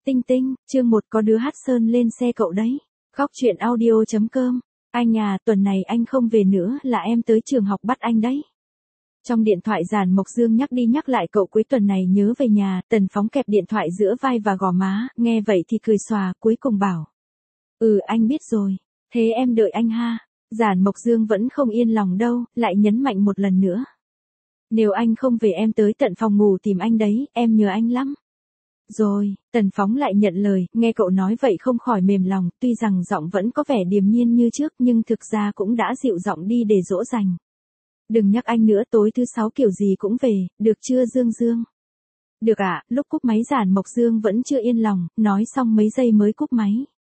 Tinh tinh, chương 1 có đứa hát sơn lên xe cậu đấy. Góc chuyện audio.com. Anh à, tuần này anh không về nữa là em tới trường học bắt anh đấy. Trong điện thoại Giản Mộc Dương nhắc đi nhắc lại cậu cuối tuần này nhớ về nhà, Tần Phóng kẹp điện thoại giữa vai và gò má, nghe vậy thì cười xòa, cuối cùng bảo. Anh biết rồi, thế em đợi anh ha. Giản Mộc Dương vẫn không yên lòng đâu, lại nhấn mạnh một lần nữa. Nếu anh không về em tới tận phòng ngủ tìm anh đấy, em nhớ anh lắm. Rồi, Tần Phóng lại nhận lời, nghe cậu nói vậy không khỏi mềm lòng, tuy rằng giọng vẫn có vẻ điềm nhiên như trước nhưng thực ra cũng đã dịu giọng đi để dỗ dành. Đừng nhắc anh nữa, tối thứ 6 kiểu gì cũng về, được chưa Dương Dương? Được ạ, lúc cúp máy Giản Mộc Dương vẫn chưa yên lòng, nói xong mấy giây mới cúp máy.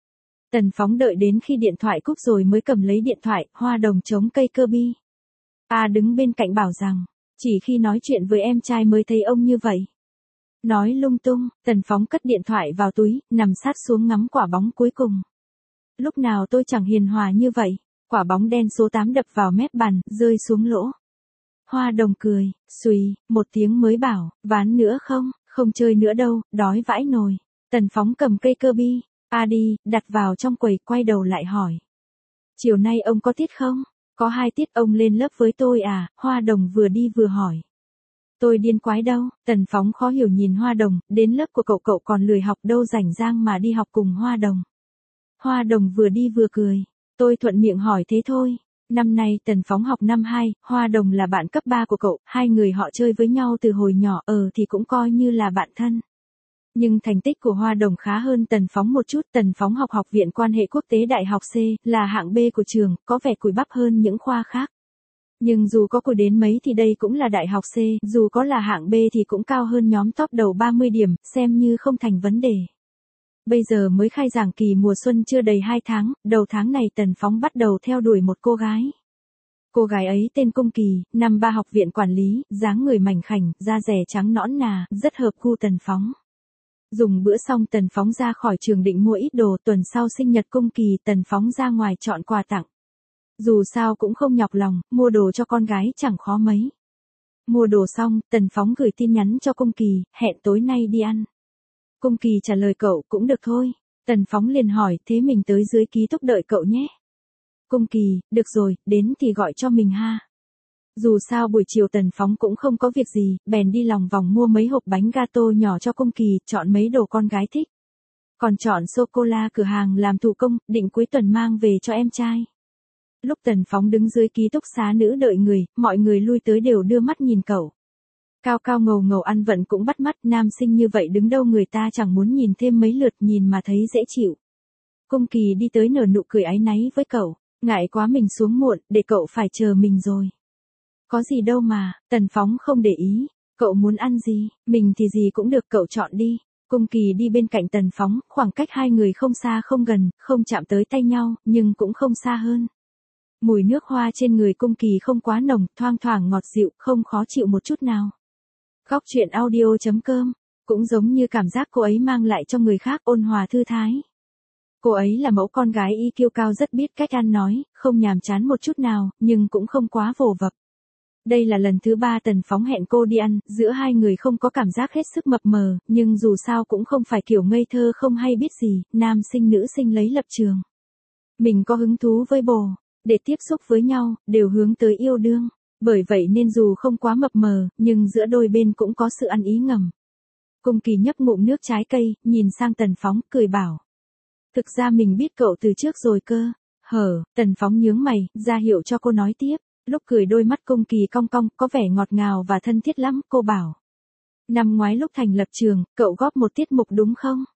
Tần Phóng đợi đến khi điện thoại cúp rồi mới cầm lấy điện thoại, Hoa Đồng chống cây cơ bi. Đứng bên cạnh bảo rằng, chỉ khi nói chuyện với em trai mới thấy ông như vậy. Nói lung tung, Tần Phóng cất điện thoại vào túi, nằm sát xuống ngắm quả bóng cuối cùng. Lúc nào tôi chẳng hiền hòa như vậy, quả bóng đen số 8 đập vào mép bàn, rơi xuống lỗ. Hoa Đồng cười, xùy, một tiếng mới bảo, ván nữa không, không chơi nữa đâu, đói vãi nồi. Tần Phóng cầm cây cơ bi, đi, đặt vào trong quầy, quay đầu lại hỏi. Chiều nay ông có tiết không? Có 2 tiết, ông lên lớp với tôi à? Hoa Đồng vừa đi vừa hỏi. Tôi điên quái đâu, Tần Phóng khó hiểu nhìn Hoa Đồng, đến lớp của cậu còn lười học đâu rảnh rang mà đi học cùng Hoa Đồng. Hoa Đồng vừa đi vừa cười, tôi thuận miệng hỏi thế thôi. Năm nay Tần Phóng học năm 2, Hoa Đồng là bạn cấp 3 của cậu, hai người họ chơi với nhau từ hồi nhỏ, thì cũng coi như là bạn thân. Nhưng thành tích của Hoa Đồng khá hơn Tần Phóng một chút, Tần Phóng học Học viện Quan hệ Quốc tế Đại học C, là hạng B của trường, có vẻ cùi bắp hơn những khoa khác. Nhưng dù có cùi đến mấy thì đây cũng là Đại học C, dù có là hạng B thì cũng cao hơn nhóm top đầu 30 điểm, xem như không thành vấn đề. Bây giờ mới khai giảng kỳ mùa xuân chưa đầy 2 tháng, đầu tháng này Tần Phóng bắt đầu theo đuổi một cô gái. Cô gái ấy tên Cung Kỳ, năm 3 học viện quản lý, dáng người mảnh khảnh, da dẻ trắng nõn nà, rất hợp gu Tần Phóng. Dùng bữa xong Tần Phóng ra khỏi trường định mua ít đồ, tuần sau sinh nhật Cung Kỳ, Tần Phóng ra ngoài chọn quà tặng. Dù sao cũng không nhọc lòng, mua đồ cho con gái chẳng khó mấy. Mua đồ xong, Tần Phóng gửi tin nhắn cho Cung Kỳ, hẹn tối nay đi ăn. Cung Kỳ trả lời cậu cũng được thôi. Tần Phóng liền hỏi, thế mình tới dưới ký túc đợi cậu nhé. Cung Kỳ, được rồi, đến thì gọi cho mình ha. Dù sao buổi chiều Tần Phóng cũng không có việc gì, bèn đi lòng vòng mua mấy hộp bánh gato nhỏ cho Cung Kỳ, chọn mấy đồ con gái thích. Còn chọn sô-cô-la cửa hàng làm thủ công, định cuối tuần mang về cho em trai. Lúc Tần Phóng đứng dưới ký túc xá nữ đợi người, mọi người lui tới đều đưa mắt nhìn cậu. Cao cao ngầu ngầu ăn vận cũng bắt mắt, nam sinh như vậy đứng đâu người ta chẳng muốn nhìn thêm mấy lượt, nhìn mà thấy dễ chịu. Cung Kỳ đi tới nở nụ cười áy náy với cậu, ngại quá mình xuống muộn, để cậu phải chờ mình rồi. Có gì đâu mà, Tần Phóng không để ý, cậu muốn ăn gì, mình thì gì cũng được, cậu chọn đi. Cung Kỳ đi bên cạnh Tần Phóng, khoảng cách hai người không xa không gần, không chạm tới tay nhau, nhưng cũng không xa hơn. Mùi nước hoa trên người Cung Kỳ không quá nồng, thoang thoảng ngọt dịu, không khó chịu một chút nào. Góc chuyện audio.com, cũng giống như cảm giác cô ấy mang lại cho người khác, ôn hòa thư thái. Cô ấy là mẫu con gái IQ cao, rất biết cách ăn nói, không nhàm chán một chút nào, nhưng cũng không quá vồ vập. Đây là lần thứ 3 Tần Phóng hẹn cô đi ăn, giữa hai người không có cảm giác hết sức mập mờ, nhưng dù sao cũng không phải kiểu ngây thơ không hay biết gì, nam sinh nữ sinh lấy lập trường. Mình có hứng thú với bồ, để tiếp xúc với nhau, đều hướng tới yêu đương. Bởi vậy nên dù không quá mập mờ, nhưng giữa đôi bên cũng có sự ăn ý ngầm. Cung Kỳ nhấp ngụm nước trái cây, nhìn sang Tần Phóng, cười bảo. Thực ra mình biết cậu từ trước rồi cơ. Tần Phóng nhướng mày, ra hiệu cho cô nói tiếp. Lúc cười đôi mắt Cung Kỳ cong cong, có vẻ ngọt ngào và thân thiết lắm, cô bảo. Năm ngoái lúc thành lập trường, cậu góp một tiết mục đúng không?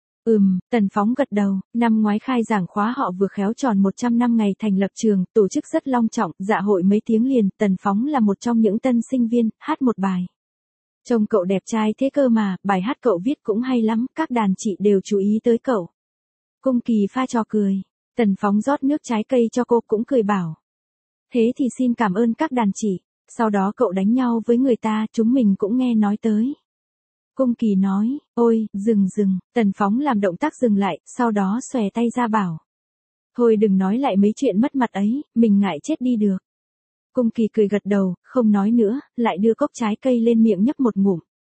Tần Phóng gật đầu, năm ngoái khai giảng khóa họ vừa khéo tròn 100 năm ngày thành lập trường, tổ chức rất long trọng, dạ hội mấy tiếng liền, Tần Phóng là một trong những tân sinh viên, hát một bài. Trông cậu đẹp trai thế cơ mà, bài hát cậu viết cũng hay lắm, các đàn chị đều chú ý tới cậu. Cung Kỳ pha trò cười, Tần Phóng rót nước trái cây cho cô cũng cười bảo. Thế thì xin cảm ơn các đàn chị, sau đó cậu đánh nhau với người ta, chúng mình cũng nghe nói tới. Cung Kỳ nói, ôi, dừng, Tần Phóng làm động tác dừng lại, sau đó xòe tay ra bảo. Thôi đừng nói lại mấy chuyện mất mặt ấy, mình ngại chết đi được. Cung Kỳ cười gật đầu, không nói nữa, lại đưa cốc trái cây lên miệng nhấp một ngụm.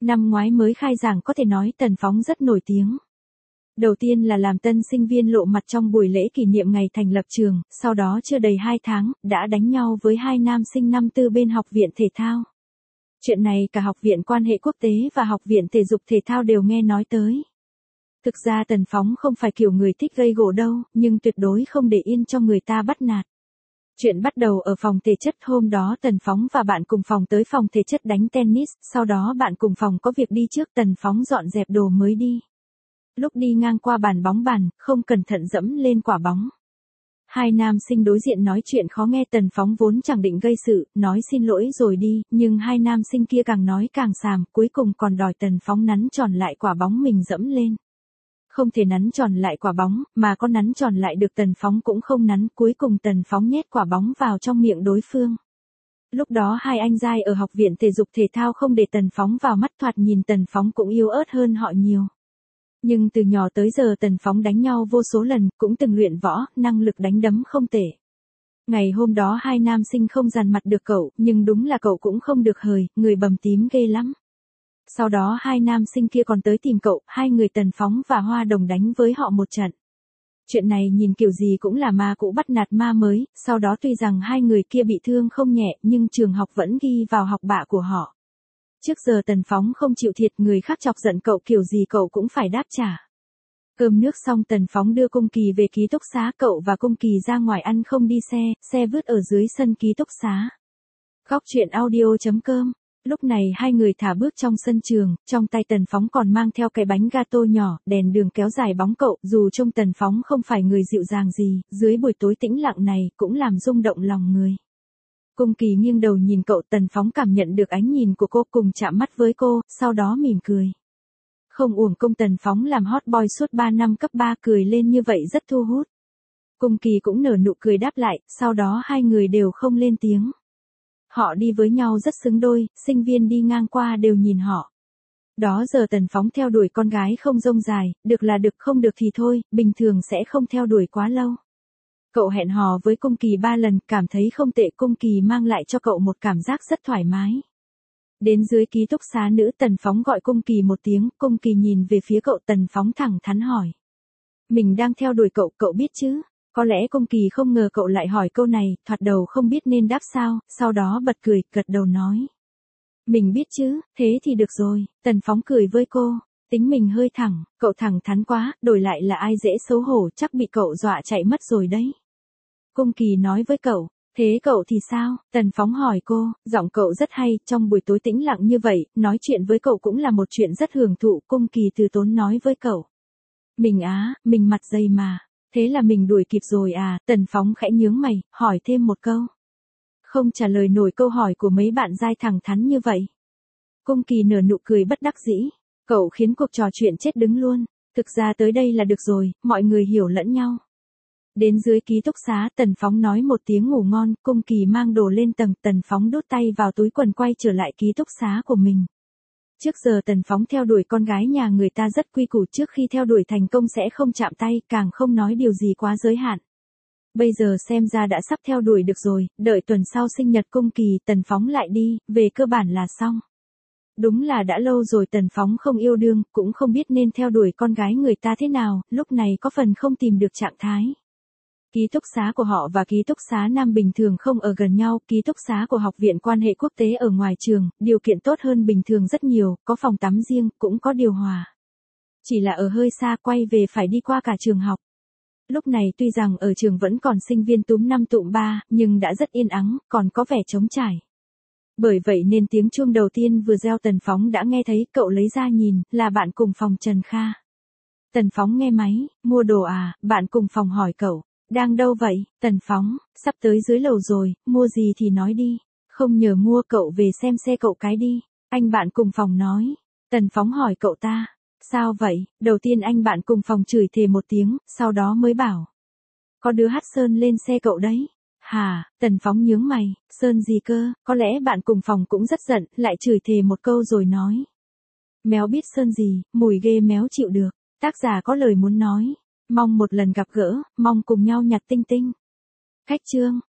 Năm ngoái mới khai giảng có thể nói Tần Phóng rất nổi tiếng. Đầu tiên là làm tân sinh viên lộ mặt trong buổi lễ kỷ niệm ngày thành lập trường, sau đó chưa đầy 2 tháng, đã đánh nhau với 2 nam sinh năm tư bên học viện thể thao. Chuyện này cả học viện quan hệ quốc tế và học viện thể dục thể thao đều nghe nói tới. Thực ra Tần Phóng không phải kiểu người thích gây gổ đâu, nhưng tuyệt đối không để yên cho người ta bắt nạt. Chuyện bắt đầu ở phòng thể chất, hôm đó Tần Phóng và bạn cùng phòng tới phòng thể chất đánh tennis, sau đó bạn cùng phòng có việc đi trước, Tần Phóng dọn dẹp đồ mới đi. Lúc đi ngang qua bàn bóng bàn, không cẩn thận dẫm lên quả bóng. Hai nam sinh đối diện nói chuyện khó nghe, Tần Phóng vốn chẳng định gây sự, nói xin lỗi rồi đi, nhưng hai nam sinh kia càng nói càng xàm, cuối cùng còn đòi Tần Phóng nắn tròn lại quả bóng mình dẫm lên. Không thể nắn tròn lại quả bóng, mà có nắn tròn lại được Tần Phóng cũng không nắn, cuối cùng Tần Phóng nhét quả bóng vào trong miệng đối phương. Lúc đó hai anh giai ở học viện thể dục thể thao không để Tần Phóng vào mắt, thoạt nhìn Tần Phóng cũng yếu ớt hơn họ nhiều. Nhưng từ nhỏ tới giờ Tần Phóng đánh nhau vô số lần, cũng từng luyện võ, năng lực đánh đấm không tệ. Ngày hôm đó hai nam sinh không dằn mặt được cậu, nhưng đúng là cậu cũng không được hời, người bầm tím ghê lắm. Sau đó hai nam sinh kia còn tới tìm cậu, hai người Tần Phóng và Hoa Đồng đánh với họ một trận. Chuyện này nhìn kiểu gì cũng là ma cũ bắt nạt ma mới, sau đó tuy rằng hai người kia bị thương không nhẹ, nhưng trường học vẫn ghi vào học bạ của họ. Trước giờ Tần Phóng không chịu thiệt, người khác chọc giận cậu kiểu gì cậu cũng phải đáp trả. Cơm nước xong Tần Phóng đưa Cung Kỳ về ký túc xá, cậu và Cung Kỳ ra ngoài ăn không đi xe, xe vứt ở dưới sân ký túc xá. Góc chuyện audio.com. Lúc này hai người thả bước trong sân trường, trong tay Tần Phóng còn mang theo cái bánh gato nhỏ, đèn đường kéo dài bóng cậu, dù trông Tần Phóng không phải người dịu dàng gì, dưới buổi tối tĩnh lặng này, cũng làm rung động lòng người. Cung Kỳ nghiêng đầu nhìn cậu, Tần Phóng cảm nhận được ánh nhìn của cô, cùng chạm mắt với cô, sau đó mỉm cười. Không uổng công Tần Phóng làm hot boy suốt 3 năm cấp 3, cười lên như vậy rất thu hút. Cung Kỳ cũng nở nụ cười đáp lại, sau đó hai người đều không lên tiếng. Họ đi với nhau rất xứng đôi, sinh viên đi ngang qua đều nhìn họ. Đó giờ Tần Phóng theo đuổi con gái không rông dài, được là được, không được thì thôi, bình thường sẽ không theo đuổi quá lâu. Cậu hẹn hò với Cung Kỳ 3 lần, cảm thấy không tệ, Cung Kỳ mang lại cho cậu một cảm giác rất thoải mái. Đến dưới ký túc xá nữ, Tần Phóng gọi Cung Kỳ một tiếng, Cung Kỳ nhìn về phía cậu, Tần Phóng thẳng thắn hỏi. Mình đang theo đuổi cậu, cậu biết chứ? Có lẽ Cung Kỳ không ngờ cậu lại hỏi câu này, thoạt đầu không biết nên đáp sao, sau đó bật cười, gật đầu nói. Mình biết chứ, thế thì được rồi, Tần Phóng cười với cô, tính mình hơi thẳng, cậu thẳng thắn quá, đổi lại là ai dễ xấu hổ, chắc bị cậu dọa chạy mất rồi đấy. Cung Kỳ nói với cậu, thế cậu thì sao? Tần Phóng hỏi cô, giọng cậu rất hay, trong buổi tối tĩnh lặng như vậy, nói chuyện với cậu cũng là một chuyện rất hưởng thụ, Cung Kỳ từ tốn nói với cậu. Mình mình mặt dày mà. Thế là mình đuổi kịp rồi à? Tần Phóng khẽ nhướng mày, hỏi thêm một câu. Không trả lời nổi câu hỏi của mấy bạn giai thẳng thắn như vậy. Cung Kỳ nở nụ cười bất đắc dĩ. Cậu khiến cuộc trò chuyện chết đứng luôn. Thực ra tới đây là được rồi, mọi người hiểu lẫn nhau. Đến dưới ký túc xá, Tần Phóng nói một tiếng ngủ ngon, Cung Kỳ mang đồ lên tầng, Tần Phóng đút tay vào túi quần quay trở lại ký túc xá của mình. Trước giờ Tần Phóng theo đuổi con gái nhà người ta rất quy củ, trước khi theo đuổi thành công sẽ không chạm tay, càng không nói điều gì quá giới hạn. Bây giờ xem ra đã sắp theo đuổi được rồi, đợi tuần sau sinh nhật Cung Kỳ, Tần Phóng lại đi, về cơ bản là xong. Đúng là đã lâu rồi Tần Phóng không yêu đương, cũng không biết nên theo đuổi con gái người ta thế nào, lúc này có phần không tìm được trạng thái. Ký túc xá của họ và ký túc xá nam bình thường không ở gần nhau, ký túc xá của học viện quan hệ quốc tế ở ngoài trường, điều kiện tốt hơn bình thường rất nhiều, có phòng tắm riêng, cũng có điều hòa. Chỉ là ở hơi xa, quay về phải đi qua cả trường học. Lúc này tuy rằng ở trường vẫn còn sinh viên túm 5 tụm 3, nhưng đã rất yên ắng, còn có vẻ trống trải. Bởi vậy nên tiếng chuông đầu tiên vừa reo Tần Phóng đã nghe thấy, cậu lấy ra nhìn, là bạn cùng phòng Trần Kha. Tần Phóng nghe máy, mua đồ à? Bạn cùng phòng hỏi cậu. Đang đâu vậy? Tần Phóng, sắp tới dưới lầu rồi, mua gì thì nói đi. Không nhờ mua, cậu về xem xe cậu cái đi. Anh bạn cùng phòng nói. Tần Phóng hỏi cậu ta. Sao vậy? Đầu tiên anh bạn cùng phòng chửi thề một tiếng, sau đó mới bảo. Có đứa hắt sơn lên xe cậu đấy. Hả? Tần Phóng nhướng mày, sơn gì cơ? Có lẽ bạn cùng phòng cũng rất giận, lại chửi thề một câu rồi nói. Méo biết sơn gì, mùi ghê méo chịu được. Tác giả có lời muốn nói. Mong một lần gặp gỡ, mong cùng nhau nhặt tinh tinh. Khách chương.